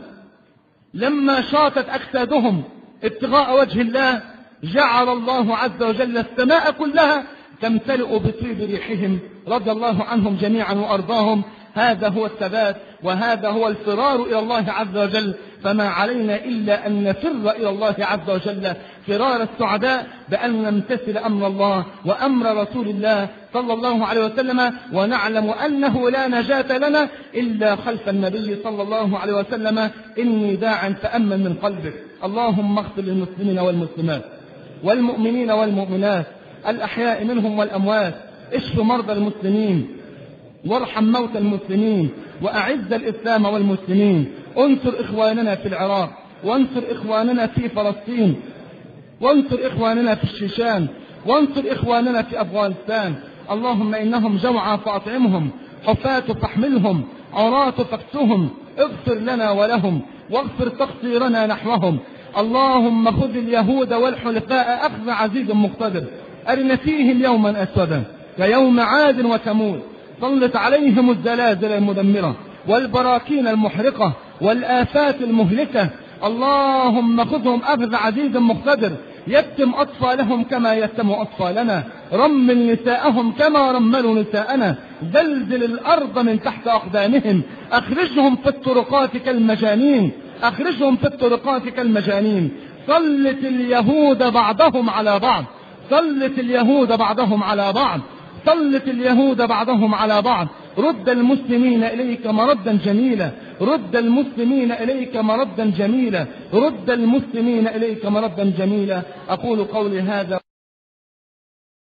لما شاطت أجسادهم ابتغاء وجه الله جعل الله عز وجل السماء كلها تمتلئ بطيب ريحهم رضي الله عنهم جميعا وأرضاهم. هذا هو الثبات وهذا هو الفرار إلى الله عز وجل. فما علينا إلا أن نفر إلى الله عز وجل فرار السعداء بأن نمتثل أمر الله وأمر رسول الله صلى الله عليه وسلم، ونعلم أنه لا نجاة لنا إلا خلف النبي صلى الله عليه وسلم. إني داع فأمن من قلبك. اللهم اغفر للمسلمين والمسلمات والمؤمنين والمؤمنات الأحياء منهم والأموات، اشف مرضى المسلمين وارحم موتى المسلمين وأعز الإسلام والمسلمين. انصر إخواننا في العراق، وانصر إخواننا في فلسطين، وانصر إخواننا في الشيشان، وانصر إخواننا في أفغانستان. اللهم إنهم جوعى فأطعمهم، حفاة فاحملهم، عراة فاكسهم. اغفر لنا ولهم واغفر تقصيرنا نحوهم. اللهم خذ اليهود والحلفاء أخذ عزيز مقتدر، أرنا فيهم يوما أسودا كيوم عاد وثمود. سلط عليهم الزلازل المدمرة والبراكين المحرقة والآفات المهلكة. اللهم خذهم أخذ عزيز مقتدر، يتم أطفالهم كما يتم أطفالنا، رمل نساءهم كما رملوا نساءنا، زلزل الأرض من تحت أقدامهم، أخرجهم في الطرقات كالمجانين، أخرجهم في الطرقات كالمجانين. سلط اليهود بعضهم على بعض، سلط اليهود بعضهم على بعض، سلط اليهود بعضهم على بعض. رد المسلمين إليك مردا جميلا، رد المسلمين إليك مردا جميلا، رد المسلمين إليك مردا جميلا. أقول قولي هذا.